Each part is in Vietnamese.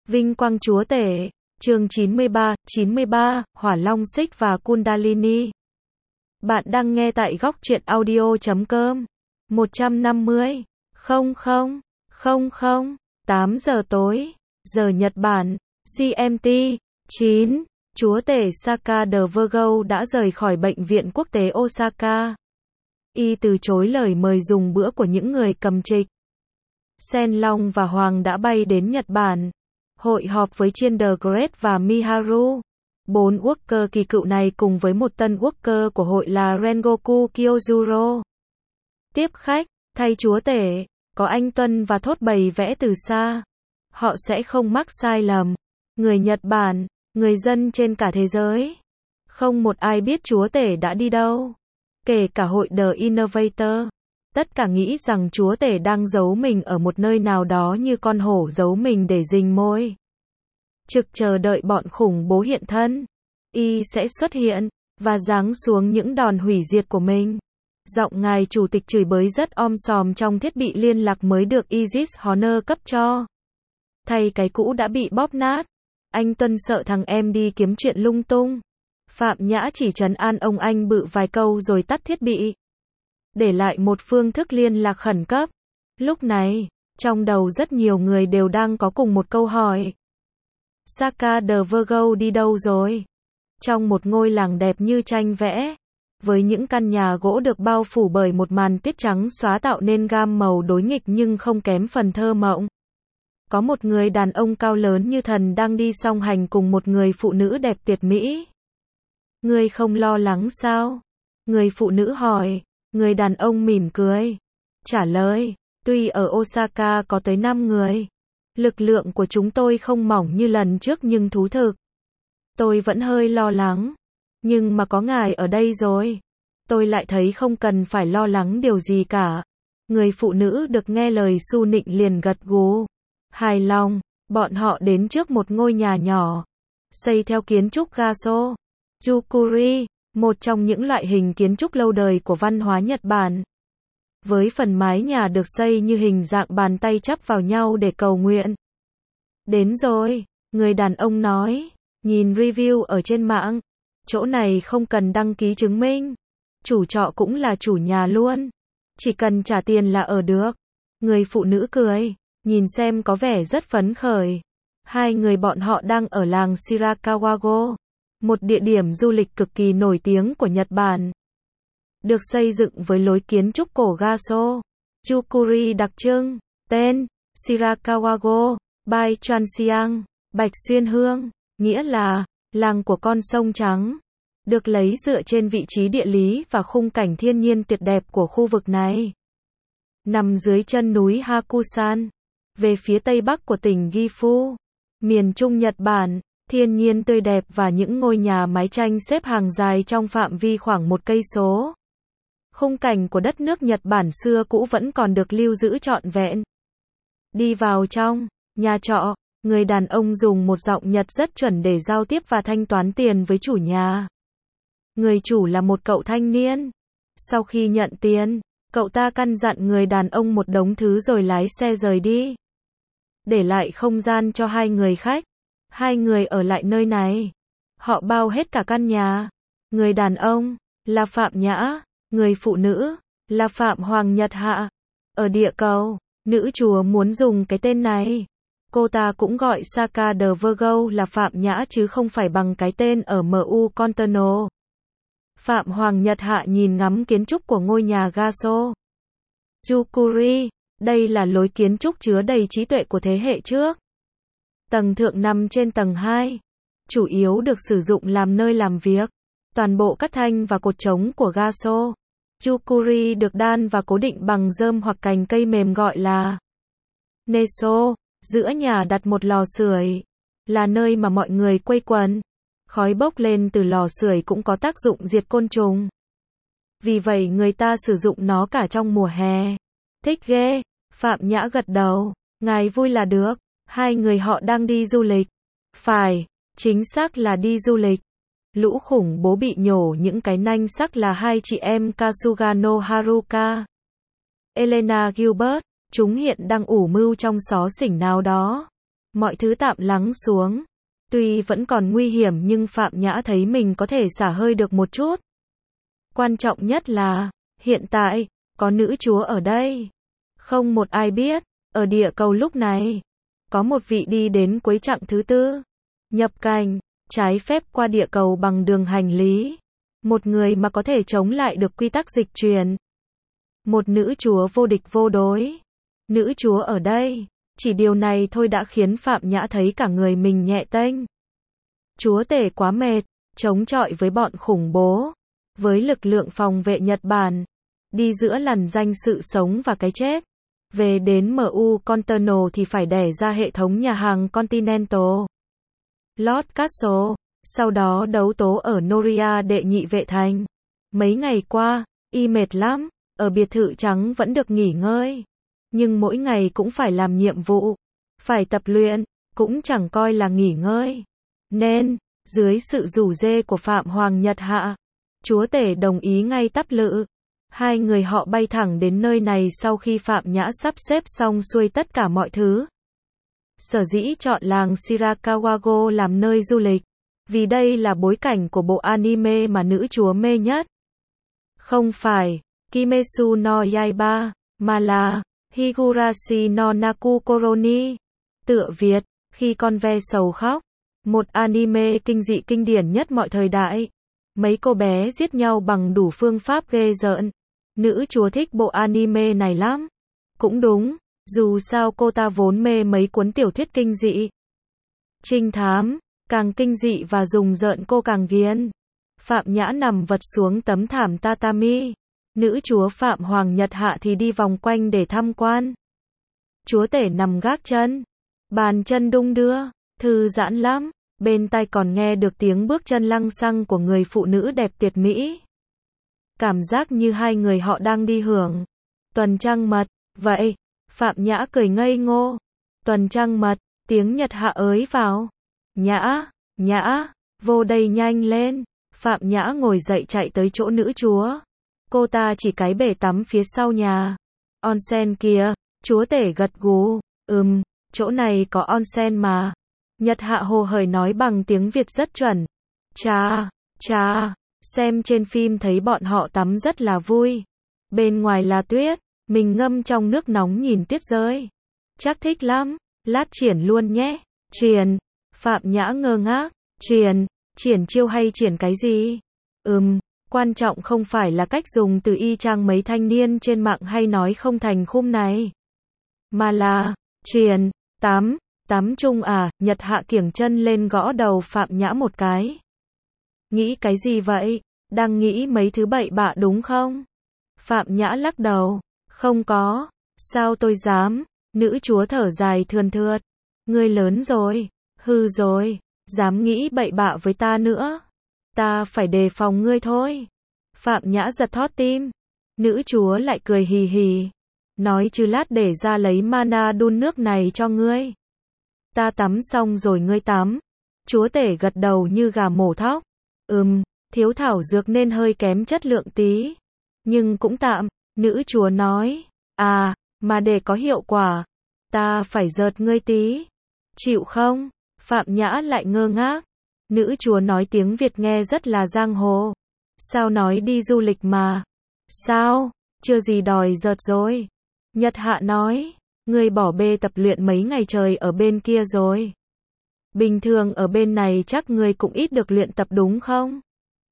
Vinh quang chúa tể, chương 93, Hỏa Long Xích và Kundalini. Bạn đang nghe tại góc truyện audio.com. 150, 8 giờ tối, giờ Nhật Bản, GMT, 9, chúa tể Saka the Virgo đã rời khỏi bệnh viện quốc tế Osaka. Y từ chối lời mời dùng bữa của những người cầm trịch. Sen Long và Hoàng đã bay đến Nhật Bản, hội họp với Chinder Great và Miharu. 4 worker kỳ cựu này cùng với một tân worker của hội là Rengoku Kyojuro. Tiếp khách, thay chúa tể, có anh Tuân và Thốt bày vẽ từ xa. Họ sẽ không mắc sai lầm. Người Nhật Bản, người dân trên cả thế giới. Không một ai biết chúa tể đã đi đâu. Kể cả hội The Innovator. Tất cả nghĩ rằng chúa tể đang giấu mình ở một nơi nào đó như con hổ giấu mình để rình mồi. Trực chờ đợi bọn khủng bố hiện thân. Y sẽ xuất hiện, và giáng xuống những đòn hủy diệt của mình. Giọng ngài chủ tịch chửi bới rất om sòm trong thiết bị liên lạc mới được Isis Honor cấp cho. Thay cái cũ đã bị bóp nát. Anh Tuân sợ thằng em đi kiếm chuyện lung tung. Phạm Nhã chỉ trấn an ông anh bự vài câu rồi tắt thiết bị. Để lại một phương thức liên lạc khẩn cấp. Lúc này, trong đầu rất nhiều người đều đang có cùng một câu hỏi. Saka the Virgo đi đâu rồi? Trong một ngôi làng đẹp như tranh vẽ, với những căn nhà gỗ được bao phủ bởi một màn tuyết trắng xóa tạo nên gam màu đối nghịch nhưng không kém phần thơ mộng. Có một người đàn ông cao lớn như thần đang đi song hành cùng một người phụ nữ đẹp tuyệt mỹ. Ngươi không lo lắng sao? Người phụ nữ hỏi. Người đàn ông mỉm cười. Trả lời, tuy ở Osaka có tới 5 người. Lực lượng của chúng tôi không mỏng như lần trước nhưng thú thực. Tôi vẫn hơi lo lắng. Nhưng mà có ngài ở đây rồi. Tôi lại thấy không cần phải lo lắng điều gì cả. Người phụ nữ được nghe lời Su Nịnh liền gật gù. Hài lòng, bọn họ đến trước một ngôi nhà nhỏ. Xây theo kiến trúc Gaso. Yukuri, một trong những loại hình kiến trúc lâu đời của văn hóa Nhật Bản. Với phần mái nhà được xây như hình dạng bàn tay chắp vào nhau để cầu nguyện. Đến rồi, người đàn ông nói, nhìn review ở trên mạng, chỗ này không cần đăng ký chứng minh. Chủ trọ cũng là chủ nhà luôn. Chỉ cần trả tiền là ở được. Người phụ nữ cười, nhìn xem có vẻ rất phấn khởi. Hai người bọn họ đang ở làng Shirakawago, một địa điểm du lịch cực kỳ nổi tiếng của Nhật Bản. Được xây dựng với lối kiến trúc cổ Gaso, Yukuri đặc trưng, tên, Shirakawago, by Transiang, Bạch Xuyên Hương, nghĩa là, làng của con sông trắng. Được lấy dựa trên vị trí địa lý và khung cảnh thiên nhiên tuyệt đẹp của khu vực này. Nằm dưới chân núi Hakusan, về phía tây bắc của tỉnh Gifu, miền Trung Nhật Bản. Thiên nhiên tươi đẹp và những ngôi nhà mái tranh xếp hàng dài trong phạm vi khoảng 1 cây số. Khung cảnh của đất nước Nhật Bản xưa cũ vẫn còn được lưu giữ trọn vẹn. Đi vào trong nhà trọ, người đàn ông dùng một giọng Nhật rất chuẩn để giao tiếp và thanh toán tiền với chủ nhà. Người chủ là một cậu thanh niên. Sau khi nhận tiền, cậu ta căn dặn người đàn ông một đống thứ rồi lái xe rời đi. Để lại không gian cho hai người khách. Hai người ở lại nơi này. Họ bao hết cả căn nhà. Người đàn ông là Phạm Nhã, người phụ nữ là Phạm Hoàng Nhật Hạ. Ở địa cầu, nữ chúa muốn dùng cái tên này. Cô ta cũng gọi Saka the Virgo là Phạm Nhã chứ không phải bằng cái tên ở MU Conterno. Phạm Hoàng Nhật Hạ nhìn ngắm kiến trúc của ngôi nhà Gaso. Yukuri, đây là lối kiến trúc chứa đầy trí tuệ của thế hệ trước. Tầng thượng nằm trên tầng 2, chủ yếu được sử dụng làm nơi làm việc. Toàn bộ các thanh và cột trống của Gaso, Yukuri được đan và cố định bằng rơm hoặc cành cây mềm gọi là Neso. Giữa nhà đặt một lò sưởi, là nơi mà mọi người quây quần. Khói bốc lên từ lò sưởi cũng có tác dụng diệt côn trùng. Vì vậy người ta sử dụng nó cả trong mùa hè. Thích ghê, Phạm Nhã gật đầu, ngài vui là được. Hai người họ đang đi du lịch. Phải, chính xác là đi du lịch. Lũ khủng bố bị nhổ những cái nanh sắc là hai chị em Kasugano Haruka, Elena Gilbert. Chúng hiện đang ủ mưu trong xó xỉnh nào đó. Mọi thứ tạm lắng xuống. Tuy vẫn còn nguy hiểm nhưng Phạm Nhã thấy mình có thể xả hơi được một chút. Quan trọng nhất là, hiện tại, có nữ chúa ở đây. Không một ai biết, ở địa cầu lúc này, có một vị đi đến cuối chặng thứ 4. Nhập cảnh, trái phép qua địa cầu bằng đường hành lý. Một người mà có thể chống lại được quy tắc dịch chuyển. Một nữ chúa vô địch vô đối. Nữ chúa ở đây. Chỉ điều này thôi đã khiến Phạm Nhã thấy cả người mình nhẹ tênh. Chúa tể quá mệt, chống chọi với bọn khủng bố. Với lực lượng phòng vệ Nhật Bản. Đi giữa lằn danh sự sống và cái chết. Về đến MU Container thì phải đẻ ra hệ thống nhà hàng Continental. Lord Castle. Sau đó đấu tố ở Noria đệ nhị vệ thành. Mấy ngày qua, y mệt lắm. Ở biệt thự trắng vẫn được nghỉ ngơi. Nhưng mỗi ngày cũng phải làm nhiệm vụ. Phải tập luyện, cũng chẳng coi là nghỉ ngơi. Nên, dưới sự rủ rê của Phạm Hoàng Nhật Hạ, chúa tể đồng ý ngay tắp lự. Hai người họ bay thẳng đến nơi này sau khi Phạm Nhã sắp xếp xong xuôi tất cả mọi thứ. Sở dĩ chọn làng Shirakawago làm nơi du lịch. Vì đây là bối cảnh của bộ anime mà nữ chúa mê nhất. Không phải Kimetsu no Yaiba, mà là Higurashi no Naku Koroni. Tựa Việt, khi con ve sầu khóc. Một anime kinh dị kinh điển nhất mọi thời đại. Mấy cô bé giết nhau bằng đủ phương pháp ghê rợn. Nữ chúa thích bộ anime này lắm. Cũng đúng, dù sao cô ta vốn mê mấy cuốn tiểu thuyết kinh dị. Trinh thám, càng kinh dị và rùng rợn cô càng ghiền. Phạm Nhã nằm vật xuống tấm thảm tatami. Nữ chúa Phạm Hoàng Nhật Hạ thì đi vòng quanh để tham quan. Chúa tể nằm gác chân. Bàn chân đung đưa, thư giãn lắm. Bên tai còn nghe được tiếng bước chân lăng xăng của người phụ nữ đẹp tuyệt mỹ. Cảm giác như hai người họ đang đi hưởng tuần trăng mật. Vậy, Phạm Nhã cười ngây ngô. Tuần trăng mật, tiếng Nhật Hạ ới vào. Nhã, vô đây nhanh lên. Phạm Nhã ngồi dậy chạy tới chỗ nữ chúa. Cô ta chỉ cái bể tắm phía sau nhà. Onsen kìa, chúa tể gật gù. Chỗ này có onsen mà. Nhật Hạ hồ hởi nói bằng tiếng Việt rất chuẩn. Chà, xem trên phim thấy bọn họ tắm rất là vui. Bên ngoài là tuyết, mình ngâm trong nước nóng nhìn tuyết rơi. Chắc thích lắm, lát triển luôn nhé. Triển, Phạm Nhã ngơ ngác. Triển chiêu hay triển cái gì? Quan trọng không phải là cách dùng từ y chang mấy thanh niên trên mạng hay nói không thành khung này. Mà là, triển, tắm chung à, Nhật Hạ kiểng chân lên gõ đầu Phạm Nhã một cái. Nghĩ cái gì vậy? Đang nghĩ mấy thứ bậy bạ đúng không? Phạm Nhã lắc đầu. Không có. Sao tôi dám? Nữ chúa thở dài thườn thượt. Ngươi lớn rồi. Hư rồi. Dám nghĩ bậy bạ với ta nữa. Ta phải đề phòng ngươi thôi. Phạm Nhã giật thót tim. Nữ chúa lại cười hì hì. Nói chứ lát để ra lấy mana đun nước này cho ngươi. Ta tắm xong rồi ngươi tắm. Chúa tể gật đầu như gà mổ thóc. Thiếu thảo dược nên hơi kém chất lượng tí. Nhưng cũng tạm, nữ chúa nói. À, mà để có hiệu quả, ta phải dợt ngươi tí. Chịu không? Phạm Nhã lại ngơ ngác. Nữ chúa nói tiếng Việt nghe rất là giang hồ. Sao nói đi du lịch mà? Sao? Chưa gì đòi dợt rồi. Nhật Hạ nói. Ngươi bỏ bê tập luyện mấy ngày trời ở bên kia rồi. Bình thường ở bên này chắc ngươi cũng ít được luyện tập đúng không?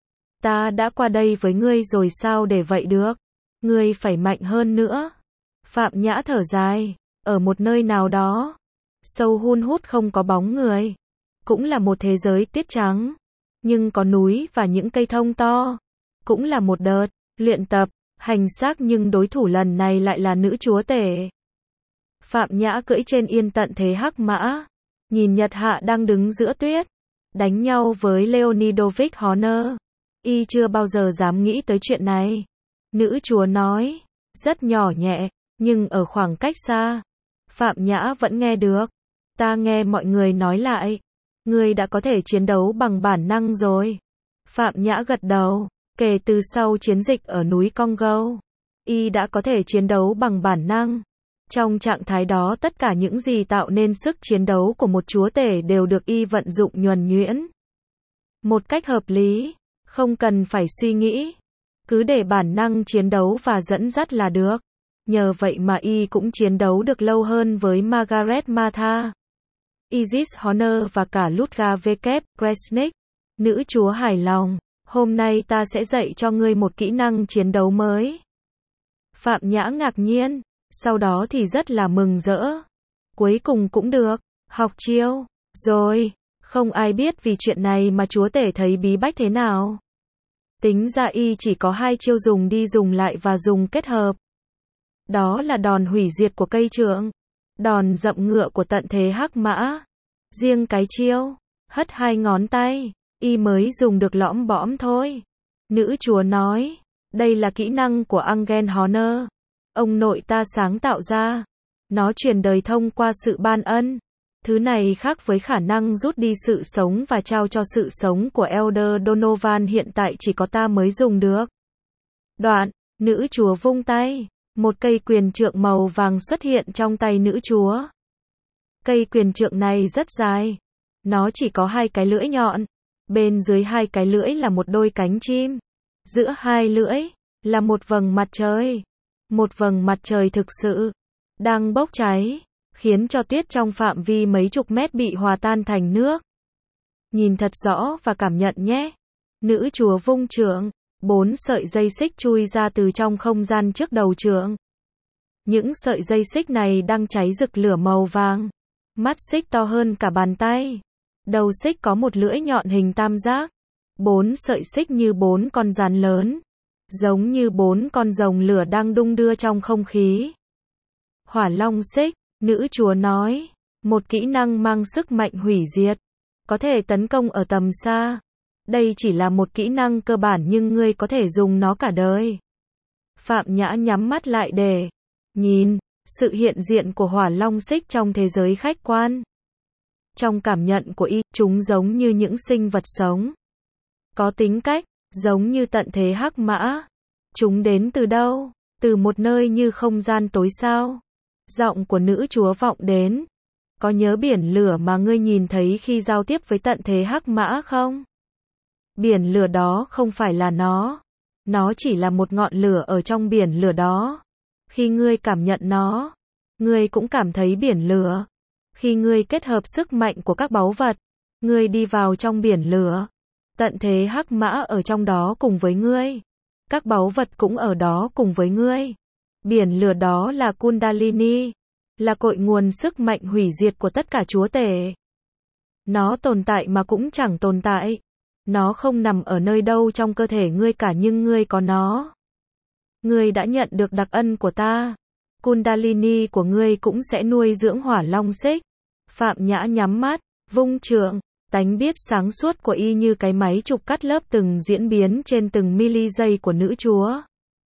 Ta đã qua đây với ngươi rồi sao để vậy được? Ngươi phải mạnh hơn nữa. Phạm Nhã thở dài. Ở một nơi nào đó, sâu hun hút không có bóng người. Cũng là một thế giới tuyết trắng. Nhưng có núi và những cây thông to. Cũng là một đợt luyện tập, hành xác nhưng đối thủ lần này lại là nữ chúa tể. Phạm Nhã cưỡi trên yên tận thế hắc mã. Nhìn Nhật Hạ đang đứng giữa tuyết. Đánh nhau với Leonidovich Horner. Y chưa bao giờ dám nghĩ tới chuyện này. Nữ chúa nói. Rất nhỏ nhẹ, nhưng ở khoảng cách xa. Phạm Nhã vẫn nghe được. Ta nghe mọi người nói lại. Ngươi đã có thể chiến đấu bằng bản năng rồi. Phạm Nhã gật đầu. Kể từ sau chiến dịch ở núi Congo, y đã có thể chiến đấu bằng bản năng. Trong trạng thái đó tất cả những gì tạo nên sức chiến đấu của một chúa tể đều được y vận dụng nhuần nhuyễn. Một cách hợp lý, không cần phải suy nghĩ. Cứ để bản năng chiến đấu và dẫn dắt là được. Nhờ vậy mà y cũng chiến đấu được lâu hơn với Margaret Matha, Isis Honor và cả Ludwig W. Kresnik. Nữ chúa hài lòng, hôm nay ta sẽ dạy cho ngươi một kỹ năng chiến đấu mới. Phạm Nhã ngạc nhiên, sau đó thì rất là mừng rỡ. Cuối cùng cũng được, học chiêu, rồi, không ai biết vì chuyện này mà chúa tể thấy bí bách thế nào. Tính ra y chỉ có 2 chiêu dùng đi dùng lại và dùng kết hợp. Đó là đòn hủy diệt của cây trượng, đòn dậm ngựa của tận thế hắc mã. Riêng cái chiêu, hất 2 ngón tay, y mới dùng được lõm bõm thôi. Nữ chúa nói, đây là kỹ năng của Angel Honor. Ông nội ta sáng tạo ra. Nó truyền đời thông qua sự ban ân. Thứ này khác với khả năng rút đi sự sống và trao cho sự sống của Elder Donovan, hiện tại chỉ có ta mới dùng được. Đoạn, nữ chúa vung tay. Một cây quyền trượng màu vàng xuất hiện trong tay nữ chúa. Cây quyền trượng này rất dài. Nó chỉ có 2 cái lưỡi nhọn. Bên dưới 2 cái lưỡi là một đôi cánh chim. Giữa 2 lưỡi là một vầng mặt trời. Một vầng mặt trời thực sự đang bốc cháy, khiến cho tuyết trong phạm vi mấy chục mét bị hòa tan thành nước. Nhìn thật rõ và cảm nhận nhé. Nữ chúa vung trượng, 4 sợi dây xích chui ra từ trong không gian trước đầu trượng. Những sợi dây xích này đang cháy rực lửa màu vàng. Mắt xích to hơn cả bàn tay. Đầu xích có một lưỡi nhọn hình tam giác. 4 sợi xích như 4 con rắn lớn. Giống như 4 con rồng lửa đang đung đưa trong không khí. Hỏa long xích, nữ chúa nói. Một kỹ năng mang sức mạnh hủy diệt. Có thể tấn công ở tầm xa. Đây chỉ là một kỹ năng cơ bản nhưng ngươi có thể dùng nó cả đời. Phạm Nhã nhắm mắt lại để nhìn sự hiện diện của hỏa long xích trong thế giới khách quan. Trong cảm nhận của y, chúng giống như những sinh vật sống. Có tính cách, giống như tận thế hắc mã. Chúng đến từ đâu? Từ một nơi như không gian tối sao? Giọng của nữ chúa vọng đến. Có nhớ biển lửa mà ngươi nhìn thấy khi giao tiếp với tận thế hắc mã không? Biển lửa đó không phải là nó. Nó chỉ là một ngọn lửa ở trong biển lửa đó. Khi ngươi cảm nhận nó, ngươi cũng cảm thấy biển lửa. Khi ngươi kết hợp sức mạnh của các báu vật, ngươi đi vào trong biển lửa. Tận thế hắc mã ở trong đó cùng với ngươi. Các báu vật cũng ở đó cùng với ngươi. Biển lửa đó là Kundalini, là cội nguồn sức mạnh hủy diệt của tất cả chúa tể. Nó tồn tại mà cũng chẳng tồn tại. Nó không nằm ở nơi đâu trong cơ thể ngươi cả nhưng ngươi có nó. Ngươi đã nhận được đặc ân của ta. Kundalini của ngươi cũng sẽ nuôi dưỡng hỏa long xích. Phạm Nhã nhắm mắt, vung trượng. Tánh biết sáng suốt của y như cái máy chụp cắt lớp từng diễn biến trên từng mili giây của nữ chúa.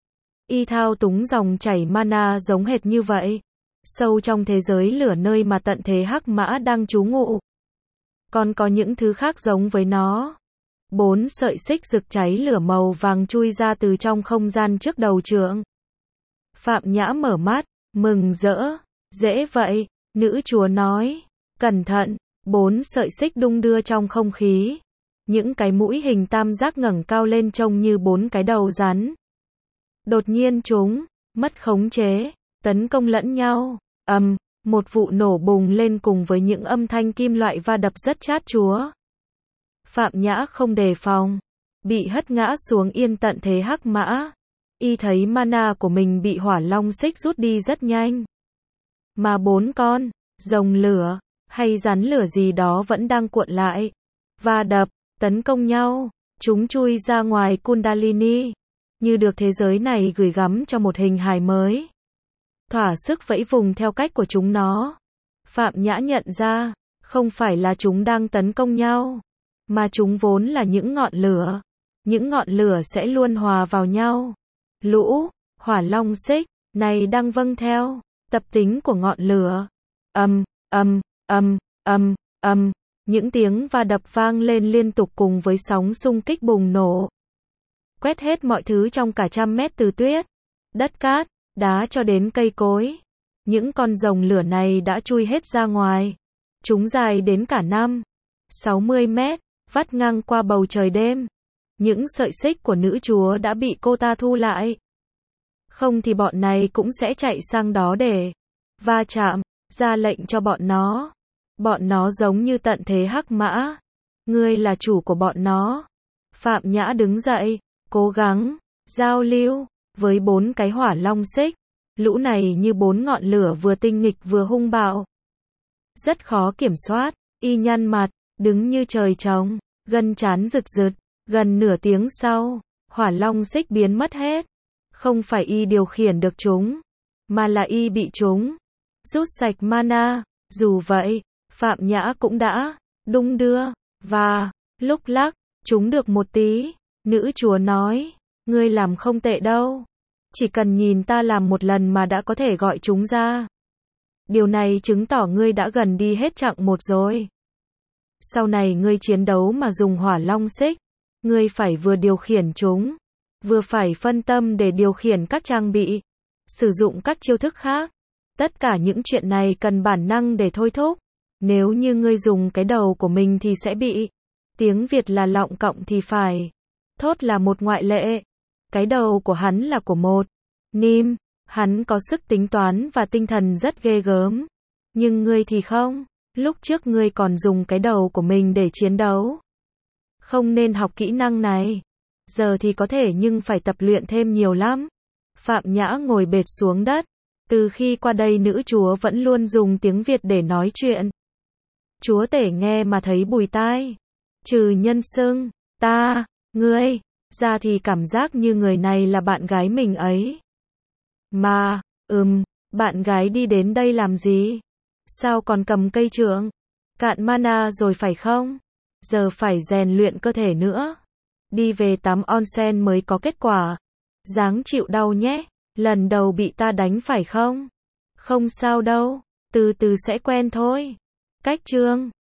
Y thao túng dòng chảy mana giống hệt như vậy. Sâu trong thế giới lửa nơi mà tận thế hắc mã đang trú ngụ. Còn có những thứ khác giống với nó. 4 sợi xích rực cháy lửa màu vàng chui ra từ trong không gian trước đầu trượng. Phạm Nhã mở mắt, mừng rỡ. Dễ vậy, nữ chúa nói. Cẩn thận, 4 sợi xích đung đưa trong không khí. Những cái mũi hình tam giác ngẩng cao lên trông như 4 cái đầu rắn. Đột nhiên chúng mất khống chế, tấn công lẫn nhau. Một vụ nổ bùng lên cùng với những âm thanh kim loại va đập rất chát chúa. Phạm Nhã không đề phòng, bị hất ngã xuống yên tận thế hắc mã. Y thấy mana của mình bị hỏa long xích rút đi rất nhanh. Mà 4 con rồng lửa hay rắn lửa gì đó vẫn đang cuộn lại, va đập, tấn công nhau. Chúng chui ra ngoài Kundalini, như được thế giới này gửi gắm cho một hình hài mới. Thỏa sức vẫy vùng theo cách của chúng nó. Phạm Nhã nhận ra, không phải là chúng đang tấn công nhau, mà chúng vốn là những ngọn lửa. Những ngọn lửa sẽ luôn hòa vào nhau. Lũ hỏa long xích này đang vâng theo tập tính của ngọn lửa. Những tiếng va đập vang lên liên tục cùng với sóng xung kích bùng nổ. Quét hết mọi thứ trong cả trăm mét từ tuyết, đất cát, đá cho đến cây cối. Những con rồng lửa này đã chui hết ra ngoài. Chúng dài đến cả 60 mét, vắt ngang qua bầu trời đêm. Những sợi xích của nữ chúa đã bị cô ta thu lại. Không thì bọn này cũng sẽ chạy sang đó để va chạm, ra lệnh cho bọn nó. Bọn nó giống như tận thế hắc mã. Ngươi là chủ của bọn nó. Phạm Nhã đứng dậy, cố gắng giao lưu với 4 cái hỏa long xích. Lũ này như 4 ngọn lửa vừa tinh nghịch vừa hung bạo. Rất khó kiểm soát, y nhăn mặt, đứng như trời trồng, gân trán rực rực. Gần nửa tiếng sau, hỏa long xích biến mất hết. Không phải y điều khiển được chúng, mà là y bị chúng rút sạch mana. Dù vậy, Phạm Nhã cũng đã đung đưa và lúc lắc chúng được một tí. Nữ chúa nói, ngươi làm không tệ đâu. Chỉ cần nhìn ta làm một lần mà đã có thể gọi chúng ra. Điều này chứng tỏ ngươi đã gần đi hết chặng 1 rồi. Sau này ngươi chiến đấu mà dùng hỏa long xích, ngươi phải vừa điều khiển chúng, vừa phải phân tâm để điều khiển các trang bị, sử dụng các chiêu thức khác. Tất cả những chuyện này cần bản năng để thôi thúc. Nếu như ngươi dùng cái đầu của mình thì sẽ bị. Tiếng Việt là lọng cộng thì phải. Thốt là một ngoại lệ. Cái đầu của hắn là của một Nim. Hắn có sức tính toán và tinh thần rất ghê gớm. Nhưng ngươi thì không. Lúc trước ngươi còn dùng cái đầu của mình để chiến đấu. Không nên học kỹ năng này. Giờ thì có thể nhưng phải tập luyện thêm nhiều lắm. Phạm Nhã ngồi bệt xuống đất. Từ khi qua đây nữ chúa vẫn luôn dùng tiếng Việt để nói chuyện. Chúa tể nghe mà thấy bùi tai. Trừ nhân xưng, ta, ngươi, ra thì cảm giác như người này là bạn gái mình ấy. Mà, bạn gái đi đến đây làm gì? Sao còn cầm cây trượng? Cạn mana rồi phải không? Giờ phải rèn luyện cơ thể nữa. Đi về tắm onsen mới có kết quả. Ráng chịu đau nhé. Lần đầu bị ta đánh phải không? Không sao đâu, từ từ sẽ quen thôi. Cách chương